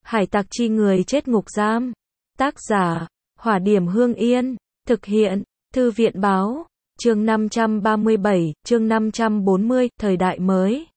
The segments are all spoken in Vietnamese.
Hải tặc chi người chết ngục giam. Tác giả, Hỏa Điểm Hương Yên. Thực hiện, Thư viện Báo. Chương 537, chương 540, thời đại mới.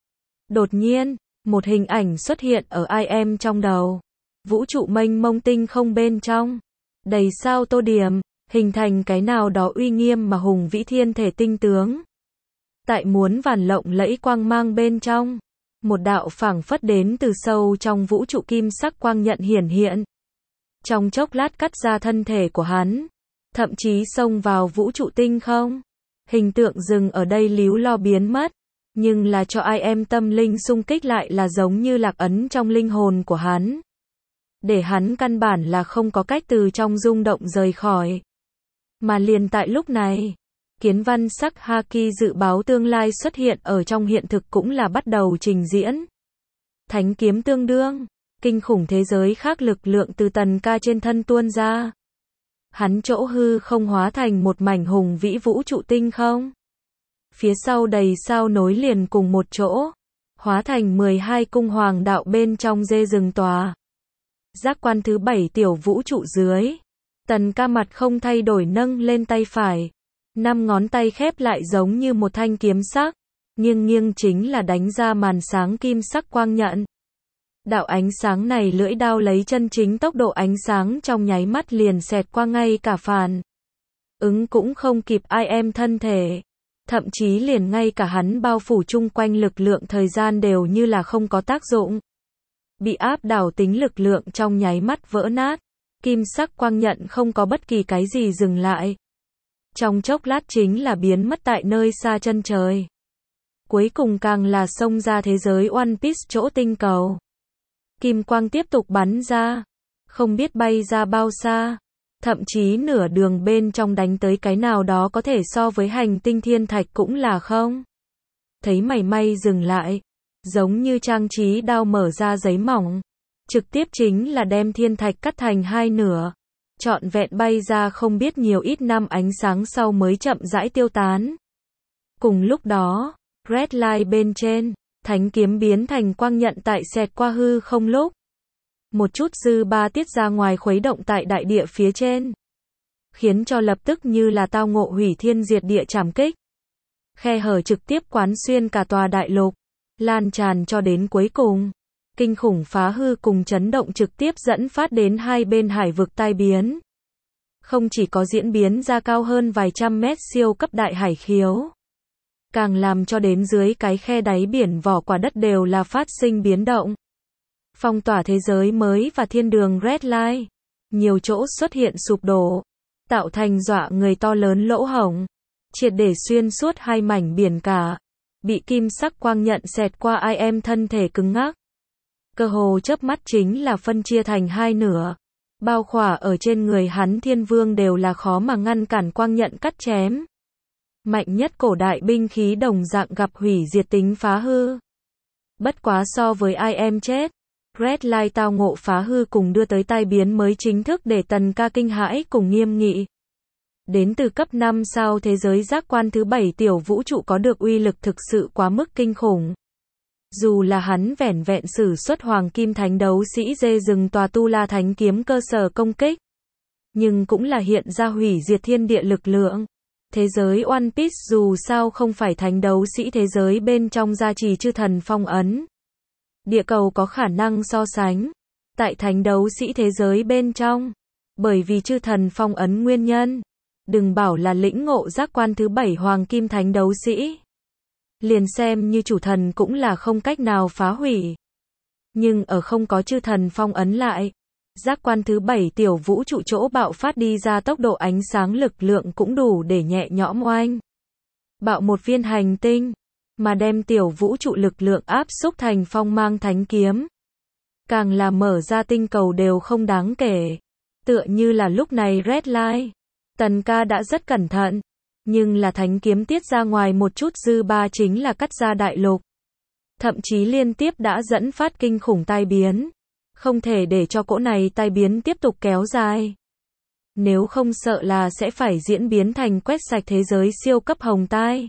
Đột nhiên, một hình ảnh xuất hiện ở IM trong đầu. Vũ trụ mênh mông tinh không bên trong. Đầy sao tô điểm, hình thành cái nào đó uy nghiêm mà hùng vĩ thiên thể tinh tướng. Tại muôn vàn lộng lẫy quang mang bên trong. Một đạo phảng phất đến từ sâu trong vũ trụ kim sắc quang nhận hiển hiện. Trong chốc lát cắt ra thân thể của hắn. Thậm chí xông vào vũ trụ tinh không. Hình tượng dừng ở đây líu lo biến mất. Nhưng là cho ai em tâm linh xung kích lại là giống như lạc ấn trong linh hồn của hắn. Để hắn căn bản là không có cách từ trong rung động rời khỏi. Mà liền tại lúc này, kiến văn sắc Haki dự báo tương lai xuất hiện ở trong hiện thực cũng là bắt đầu trình diễn. Thánh kiếm tương đương, kinh khủng thế giới khác lực lượng từ Tần Ca trên thân tuôn ra. Hắn chỗ hư không hóa thành một mảnh hùng vĩ vũ trụ tinh không. Phía sau đầy sao nối liền cùng một chỗ, hóa thành 12 cung hoàng đạo bên trong dê rừng tòa. Giác quan thứ 7 tiểu vũ trụ dưới. Tần Ca mặt không thay đổi nâng lên tay phải. 5 ngón tay khép lại giống như một thanh kiếm sắc. Nghiêng nghiêng chính là đánh ra màn sáng kim sắc quang nhận. Đạo ánh sáng này lưỡi đao lấy chân chính tốc độ ánh sáng trong nháy mắt liền xẹt qua ngay cả phản ứng cũng không kịp IM thân thể. Thậm chí liền ngay cả hắn bao phủ chung quanh lực lượng thời gian đều như là không có tác dụng. Bị áp đảo tính lực lượng trong nháy mắt vỡ nát. Kim sắc quang nhận không có bất kỳ cái gì dừng lại. Trong chốc lát chính là biến mất tại nơi xa chân trời. Cuối cùng càng là xông ra thế giới One Piece chỗ tinh cầu. Kim quang tiếp tục bắn ra. Không biết bay ra bao xa. Thậm chí nửa đường bên trong đánh tới cái nào đó có thể so với hành tinh thiên thạch cũng là không. Thấy mảy may dừng lại. Giống như trang trí đao mở ra giấy mỏng. Trực tiếp chính là đem thiên thạch cắt thành hai nửa. Trọn vẹn bay ra không biết nhiều ít năm ánh sáng sau mới chậm rãi tiêu tán. Cùng lúc đó, Red Line bên trên, thánh kiếm biến thành quang nhận tại xẹt qua hư không lúc. Một chút dư ba tiết ra ngoài khuấy động tại đại địa phía trên. Khiến cho lập tức như là tao ngộ hủy thiên diệt địa trảm kích. Khe hở trực tiếp quán xuyên cả tòa đại lục, lan tràn cho đến cuối cùng. Kinh khủng phá hư cùng chấn động trực tiếp dẫn phát đến hai bên hải vực tai biến. Không chỉ có diễn biến ra cao hơn vài trăm mét siêu cấp đại hải khiếu. Càng làm cho đến dưới cái khe đáy biển vỏ quả đất đều là phát sinh biến động. Phong tỏa thế giới mới và thiên đường Red Line. Nhiều chỗ xuất hiện sụp đổ. Tạo thành dọa người to lớn lỗ hổng. Triệt để xuyên suốt hai mảnh biển cả. Bị kim sắc quang nhận xẹt qua IM thân thể cứng ngắc. Cơ hồ chớp mắt chính là phân chia thành hai nửa. Bao khỏa ở trên người hắn thiên vương đều là khó mà ngăn cản quang nhận cắt chém. Mạnh nhất cổ đại binh khí đồng dạng gặp hủy diệt tính phá hư. Bất quá so với IM chết, Red Line tao ngộ phá hư cùng đưa tới tai biến mới chính thức để Tần Ca kinh hãi cùng nghiêm nghị. Đến từ cấp 5 sao thế giới giác quan thứ 7 tiểu vũ trụ có được uy lực thực sự quá mức kinh khủng. Dù là hắn vẻn vẹn sử xuất hoàng kim thánh đấu sĩ dê rừng tòa tu la thánh kiếm cơ sở công kích. Nhưng cũng là hiện ra hủy diệt thiên địa lực lượng. Thế giới One Piece dù sao không phải thánh đấu sĩ thế giới bên trong gia trì chư thần phong ấn. Địa cầu có khả năng so sánh. Tại thánh đấu sĩ thế giới bên trong. Bởi vì chư thần phong ấn nguyên nhân. Đừng bảo là lĩnh ngộ giác quan thứ 7 hoàng kim thánh đấu sĩ. Liền xem như chủ thần cũng là không cách nào phá hủy. Nhưng ở không có chư thần phong ấn lại. Giác quan thứ 7 tiểu vũ trụ chỗ bạo phát đi ra tốc độ ánh sáng lực lượng cũng đủ để nhẹ nhõm oanh. Bạo một viên hành tinh. Mà đem tiểu vũ trụ lực lượng áp xúc thành phong mang thánh kiếm. Càng là mở ra tinh cầu đều không đáng kể. Tựa như là lúc này Red Line. Tần Ca đã rất cẩn thận. Nhưng là thánh kiếm tiết ra ngoài một chút dư ba chính là cắt ra đại lục. Thậm chí liên tiếp đã dẫn phát kinh khủng tai biến. Không thể để cho cỗ này tai biến tiếp tục kéo dài. Nếu không sợ là sẽ phải diễn biến thành quét sạch thế giới siêu cấp hồng tai.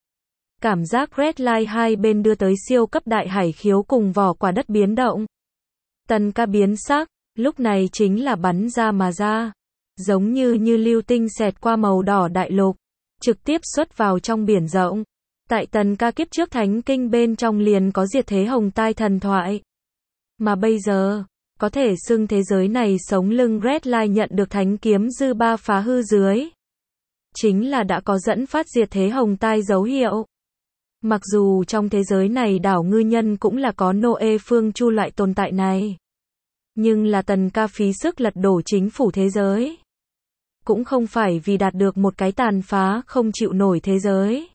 Cảm giác Red Line hai bên đưa tới siêu cấp đại hải khiếu cùng vỏ quả đất biến động. Tần ca biến sắc, lúc này chính là bắn ra mà ra. Giống như lưu tinh xẹt qua màu đỏ đại lục, trực tiếp xuất vào trong biển rộng. Tại tần ca kiếp trước thánh kinh bên trong liền có diệt thế hồng tai thần thoại. Mà bây giờ, có thể xưng thế giới này sống lưng Red Line nhận được thánh kiếm dư ba phá hư dưới. Chính là đã có dẫn phát diệt thế hồng tai dấu hiệu. Mặc dù trong thế giới này đảo ngư nhân cũng là có Noe Phương Chu loại tồn tại này. Nhưng là tần ca phí sức lật đổ chính phủ thế giới. Cũng không phải vì đạt được một cái tàn phá không chịu nổi thế giới.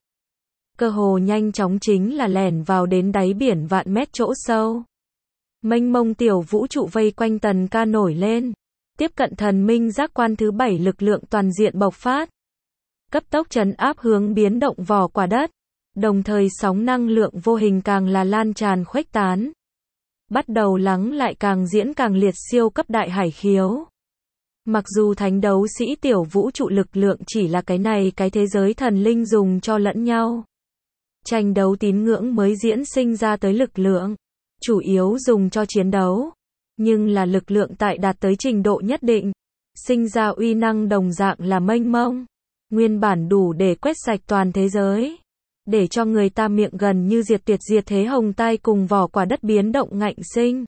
Cơ hồ nhanh chóng chính là lẻn vào đến đáy biển vạn mét chỗ sâu. Mênh mông tiểu vũ trụ vây quanh tần ca nổi lên. Tiếp cận thần minh giác quan thứ 7 lực lượng toàn diện bộc phát. Cấp tốc trấn áp hướng biến động vỏ quả đất. Đồng thời sóng năng lượng vô hình càng là lan tràn khuếch tán. Bắt đầu lắng lại càng diễn càng liệt siêu cấp đại hải khiếu. Mặc dù thánh đấu sĩ tiểu vũ trụ lực lượng chỉ là cái này cái thế giới thần linh dùng cho lẫn nhau. Tranh đấu tín ngưỡng mới diễn sinh ra tới lực lượng. Chủ yếu dùng cho chiến đấu. Nhưng là lực lượng tại đạt tới trình độ nhất định. Sinh ra uy năng đồng dạng là mênh mông. Nguyên bản đủ để quét sạch toàn thế giới. Để cho người ta miệng gần như diệt tuyệt diệt thế hồng tai cùng vỏ quả đất biến động ngạnh sinh.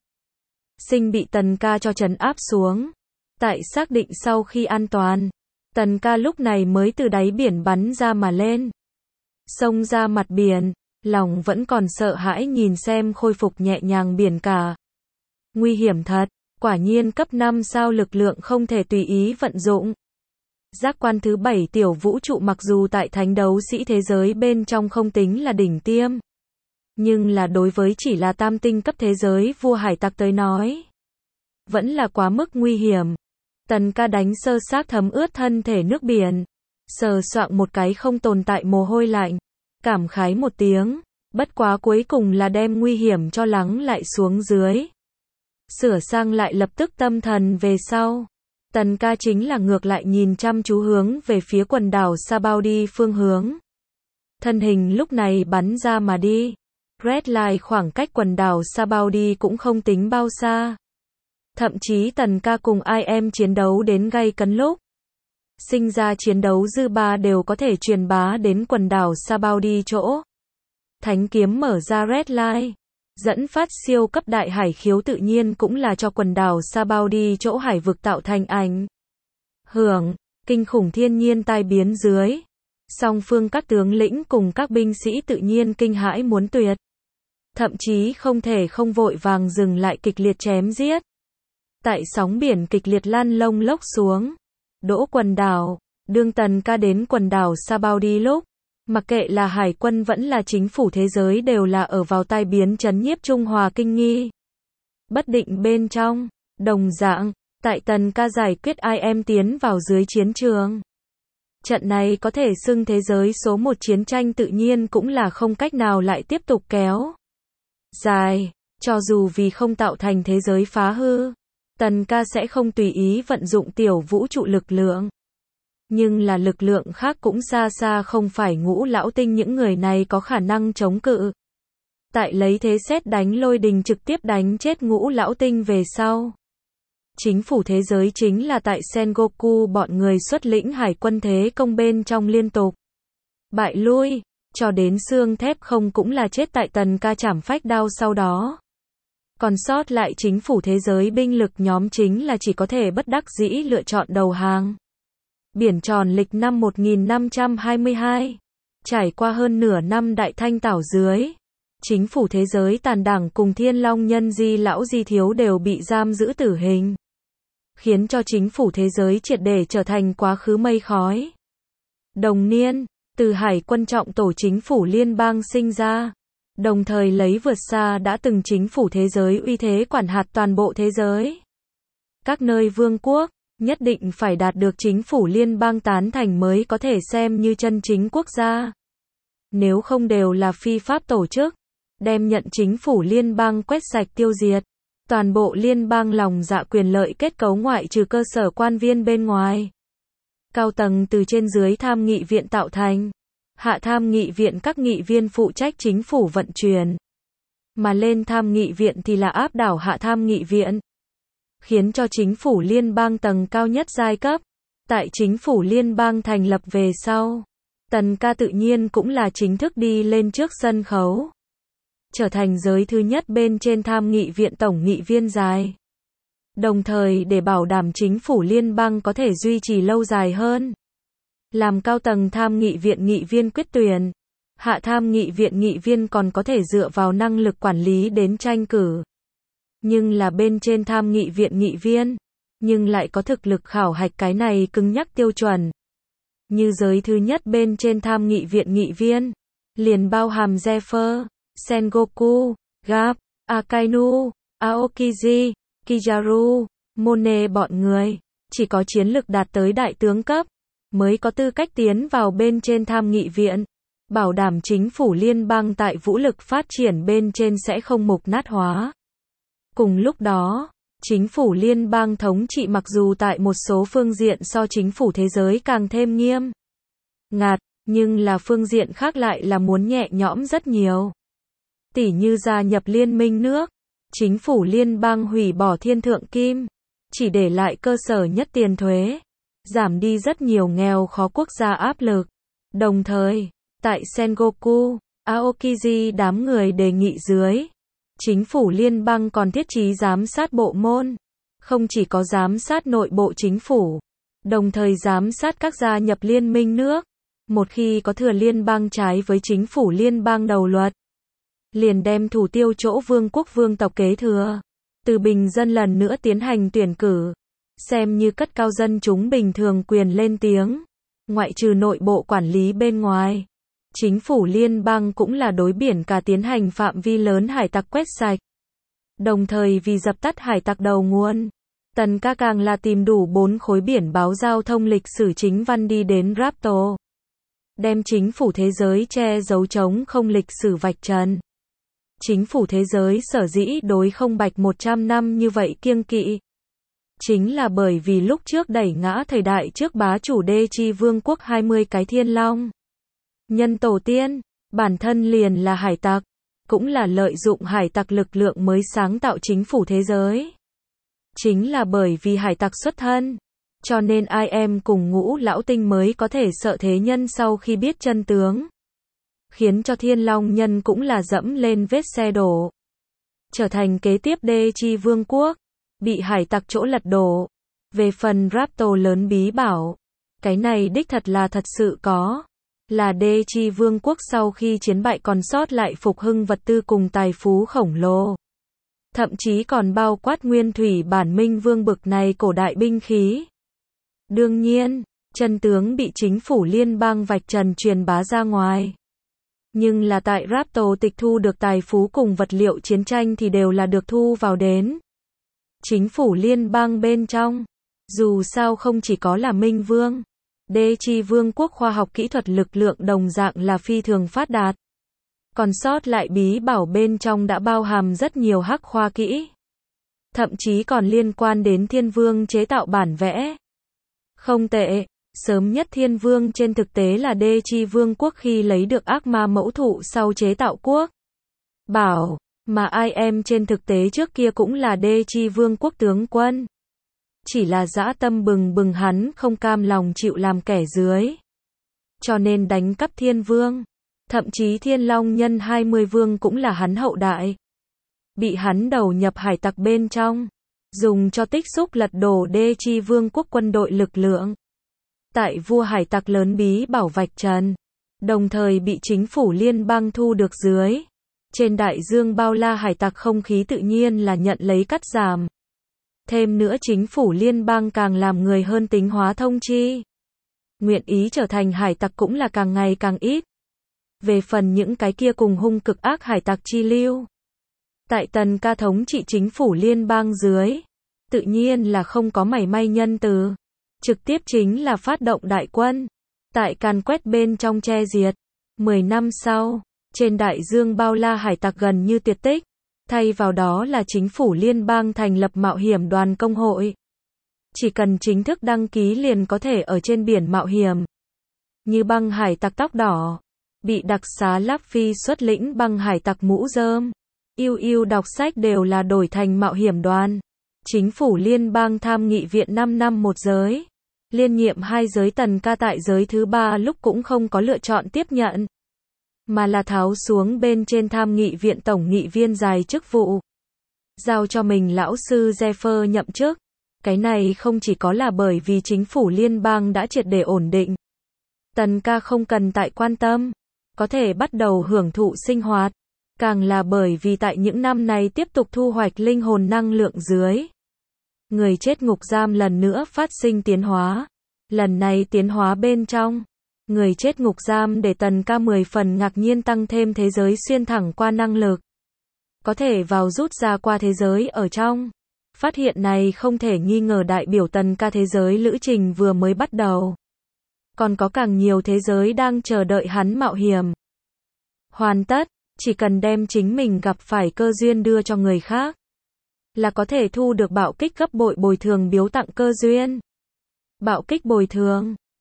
Sinh bị tần ca cho trấn áp xuống. Tại xác định sau khi an toàn, tần ca lúc này mới từ đáy biển bắn ra mà lên. Xông ra mặt biển, lòng vẫn còn sợ hãi nhìn xem khôi phục nhẹ nhàng biển cả. Nguy hiểm thật, quả nhiên cấp 5 sao lực lượng không thể tùy ý vận dụng. Giác quan thứ 7 tiểu vũ trụ mặc dù tại thánh đấu sĩ thế giới bên trong không tính là đỉnh tiêm. Nhưng là đối với chỉ là tam tinh cấp thế giới vua hải tặc tới nói. Vẫn là quá mức nguy hiểm. Tần ca đánh sơ xác thấm ướt thân thể nước biển. Sờ soạng một cái không tồn tại mồ hôi lạnh. Cảm khái một tiếng. Bất quá cuối cùng là đem nguy hiểm cho lắng lại xuống dưới. Sửa sang lại lập tức tâm thần về sau. Tần ca chính là ngược lại nhìn chăm chú hướng về phía quần đảo Sabaudi phương hướng. Thân hình lúc này bắn ra mà đi. Red Line khoảng cách quần đảo Sabaudi cũng không tính bao xa. Thậm chí tần ca cùng ai em chiến đấu đến gay cấn lúc. Sinh ra chiến đấu dư ba đều có thể truyền bá đến quần đảo Sabaudi chỗ. Thánh kiếm mở ra Red Line. Dẫn phát siêu cấp đại hải khiếu tự nhiên cũng là cho quần đảo Sabaudi chỗ hải vực tạo thành ảnh hưởng, kinh khủng thiên nhiên tai biến dưới. Song phương các tướng lĩnh cùng các binh sĩ tự nhiên kinh hãi muốn tuyệt. Thậm chí không thể không vội vàng dừng lại kịch liệt chém giết. Tại sóng biển kịch liệt lăn lông lốc xuống. Đỗ quần đảo, đương tần ca đến quần đảo Sabaudi lúc. Mặc kệ là hải quân vẫn là chính phủ thế giới đều là ở vào tai biến chấn nhiếp Trung Hòa kinh nghi. Bất định bên trong, đồng dạng, tại tần ca giải quyết ai em tiến vào dưới chiến trường. Trận này có thể xưng thế giới số 1 chiến tranh tự nhiên cũng là không cách nào lại tiếp tục kéo dài, cho dù vì không tạo thành thế giới phá hư. Tần ca sẽ không tùy ý vận dụng tiểu vũ trụ lực lượng. Nhưng là lực lượng khác cũng xa xa không phải ngũ lão tinh những người này có khả năng chống cự. Tại lấy thế sét đánh lôi đình trực tiếp đánh chết ngũ lão tinh về sau. Chính phủ thế giới chính là tại Sengoku bọn người xuất lĩnh hải quân thế công bên trong liên tục. Bại lui, cho đến xương thép không cũng là chết tại tần ca chảm phách đao sau đó. Còn sót lại chính phủ thế giới binh lực nhóm chính là chỉ có thể bất đắc dĩ lựa chọn đầu hàng. Biển tròn lịch năm 1522. Trải qua hơn nửa năm đại thanh tảo dưới. Chính phủ thế giới tàn đảng cùng Thiên Long nhân di lão di thiếu đều bị giam giữ tử hình. Khiến cho chính phủ thế giới triệt để trở thành quá khứ mây khói. Đồng niên, từ hải quân trọng tổ chính phủ liên bang sinh ra. Đồng thời lấy vượt xa đã từng chính phủ thế giới uy thế quản hạt toàn bộ thế giới. Các nơi vương quốc, nhất định phải đạt được chính phủ liên bang tán thành mới có thể xem như chân chính quốc gia. Nếu không đều là phi pháp tổ chức, đem nhận chính phủ liên bang quét sạch tiêu diệt. Toàn bộ liên bang lòng dạ quyền lợi kết cấu ngoại trừ cơ sở quan viên bên ngoài. Cao tầng từ trên dưới tham nghị viện tạo thành. Hạ tham nghị viện các nghị viên phụ trách chính phủ vận chuyển. mà lên tham nghị viện thì là áp đảo hạ tham nghị viện, khiến cho chính phủ liên bang tầng cao nhất giai cấp. Tại chính phủ liên bang thành lập về sau, Tần Ca tự nhiên cũng là chính thức đi lên trước sân khấu, trở thành giới thứ nhất bên trên tham nghị viện tổng nghị viên dài. Đồng thời để bảo đảm chính phủ liên bang có thể duy trì lâu dài hơn, làm cao tầng tham nghị viện nghị viên quyết tuyển, hạ tham nghị viện nghị viên còn có thể dựa vào năng lực quản lý đến tranh cử. Nhưng là bên trên tham nghị viện nghị viên, nhưng lại có thực lực khảo hạch cái này cứng nhắc tiêu chuẩn. Như giới thứ nhất bên trên tham nghị viện nghị viên, liền bao hàm Zephyr, Sengoku, Gap, Akainu, Aokiji, Kizaru, Mone bọn người, chỉ có chiến lực đạt tới đại tướng cấp, mới có tư cách tiến vào bên trên tham nghị viện, bảo đảm chính phủ liên bang tại vũ lực phát triển bên trên sẽ không mục nát hóa. Cùng lúc đó, chính phủ liên bang thống trị mặc dù tại một số phương diện so chính phủ thế giới càng thêm nghiêm ngặt, nhưng là phương diện khác lại là muốn nhẹ nhõm rất nhiều. Tỉ như gia nhập liên minh nước, chính phủ liên bang hủy bỏ thiên thượng kim, chỉ để lại cơ sở nhất tiền thuế, giảm đi rất nhiều nghèo khó quốc gia áp lực. Đồng thời, tại Sengoku, Aokiji đám người đề nghị dưới, chính phủ liên bang còn thiết trí giám sát bộ môn, không chỉ có giám sát nội bộ chính phủ, đồng thời giám sát các gia nhập liên minh nước. Một khi có thừa liên bang trái với chính phủ liên bang đầu luật, liền đem thủ tiêu chỗ vương quốc vương tộc kế thừa, từ bình dân lần nữa tiến hành tuyển cử, xem như cất cao dân chúng bình thường quyền lên tiếng, ngoại trừ nội bộ quản lý bên ngoài. Chính phủ liên bang cũng là đối biển cả tiến hành phạm vi lớn hải tặc quét sạch. Đồng thời vì dập tắt hải tặc đầu nguồn, Tần Ca càng là tìm đủ 4 khối biển báo giao thông lịch sử chính văn đi đến Raptor, đem chính phủ thế giới che giấu chống không lịch sử vạch trần. Chính phủ thế giới sở dĩ đối không bạch 100 năm như vậy kiêng kỵ, chính là bởi vì lúc trước đẩy ngã thời đại trước bá chủ đê chi vương quốc 20 cái thiên long. Nhân tổ tiên, bản thân liền là hải tặc, cũng là lợi dụng hải tặc lực lượng mới sáng tạo chính phủ thế giới. Chính là bởi vì hải tặc xuất thân, cho nên ai em cùng Ngũ Lão Tinh mới có thể sợ thế nhân sau khi biết chân tướng. Khiến cho thiên long nhân cũng là dẫm lên vết xe đổ. Trở thành kế tiếp đê chi vương quốc, bị hải tặc chỗ lật đổ. Về phần Raptor lớn bí bảo, cái này đích thật là thật sự có. Là đê chi vương quốc sau khi chiến bại còn sót lại phục hưng vật tư cùng tài phú khổng lồ. Thậm chí còn bao quát nguyên thủy bản minh vương bực này cổ đại binh khí. Đương nhiên, chân tướng bị chính phủ liên bang vạch trần truyền bá ra ngoài. Nhưng là tại Raptor tịch thu được tài phú cùng vật liệu chiến tranh thì đều là được thu vào đến chính phủ liên bang bên trong. Dù sao không chỉ có là Minh Vương, đê chi vương quốc khoa học kỹ thuật lực lượng đồng dạng là phi thường phát đạt. Còn sót lại bí bảo bên trong đã bao hàm rất nhiều hắc khoa kỹ. Thậm chí còn liên quan đến thiên vương chế tạo bản vẽ. Không tệ, sớm nhất thiên vương trên thực tế là đê chi vương quốc khi lấy được ác ma mẫu thụ sau chế tạo quốc bảo, mà ai em trên thực tế trước kia cũng là đê chi vương quốc tướng quân. Chỉ là dã tâm bừng bừng hắn không cam lòng chịu làm kẻ dưới, cho nên đánh cắp thiên vương. Thậm chí thiên long nhân 20 vương cũng là hắn hậu đại. Bị hắn đầu nhập hải tặc bên trong, dùng cho tích xúc lật đổ đê chi vương quốc quân đội lực lượng. Tại vua hải tặc lớn bí bảo vạch trần, đồng thời bị chính phủ liên bang thu được dưới. Trên đại dương bao la hải tặc không khí tự nhiên là nhận lấy cắt giảm. Thêm nữa chính phủ liên bang càng làm người hơn tính hóa thông chi. Nguyện ý trở thành hải tặc cũng là càng ngày càng ít. Về phần những cái kia cùng hung cực ác hải tặc chi lưu, tại Tần Ca thống trị chính phủ liên bang dưới, tự nhiên là không có mảy may nhân từ. Trực tiếp chính là phát động đại quân, tại càn quét bên trong che diệt. 10 năm sau, trên đại dương bao la hải tặc gần như tuyệt tích, thay vào đó là chính phủ liên bang thành lập mạo hiểm đoàn công hội. Chỉ cần chính thức đăng ký liền có thể ở trên biển mạo hiểm. Như băng hải tặc tóc đỏ, bị đặc xá Láp Phi xuất lĩnh băng hải tặc mũ rơm, Yêu đọc sách đều là đổi thành mạo hiểm đoàn. Chính phủ liên bang tham nghị viện 5 năm một giới. Liên nhiệm 2 giới Tần ca tại giới thứ 3 lúc cũng không có lựa chọn tiếp nhận, mà là tháo xuống bên trên tham nghị viện tổng nghị viên dài chức vụ. Giao cho mình lão sư Jeffer nhậm chức. Cái này không chỉ có là bởi vì chính phủ liên bang đã triệt để ổn định. Tần ca không cần tại quan tâm, có thể bắt đầu hưởng thụ sinh hoạt. Càng là bởi vì tại những năm này tiếp tục thu hoạch linh hồn năng lượng dưới. Người chết ngục giam lần nữa phát sinh tiến hóa. Lần này tiến hóa bên trong. Người chết ngục giam để Tần ca 10 phần ngạc nhiên tăng thêm thế giới xuyên thẳng qua năng lực. Có thể vào rút ra qua thế giới ở trong. Phát hiện này không thể nghi ngờ đại biểu Tần ca thế giới lữ trình vừa mới bắt đầu. Còn có càng nhiều thế giới đang chờ đợi hắn mạo hiểm. Hoàn tất, chỉ cần đem chính mình gặp phải cơ duyên đưa cho người khác, là có thể thu được bạo kích gấp bội bồi thường biếu tặng cơ duyên. Bạo kích bồi thường,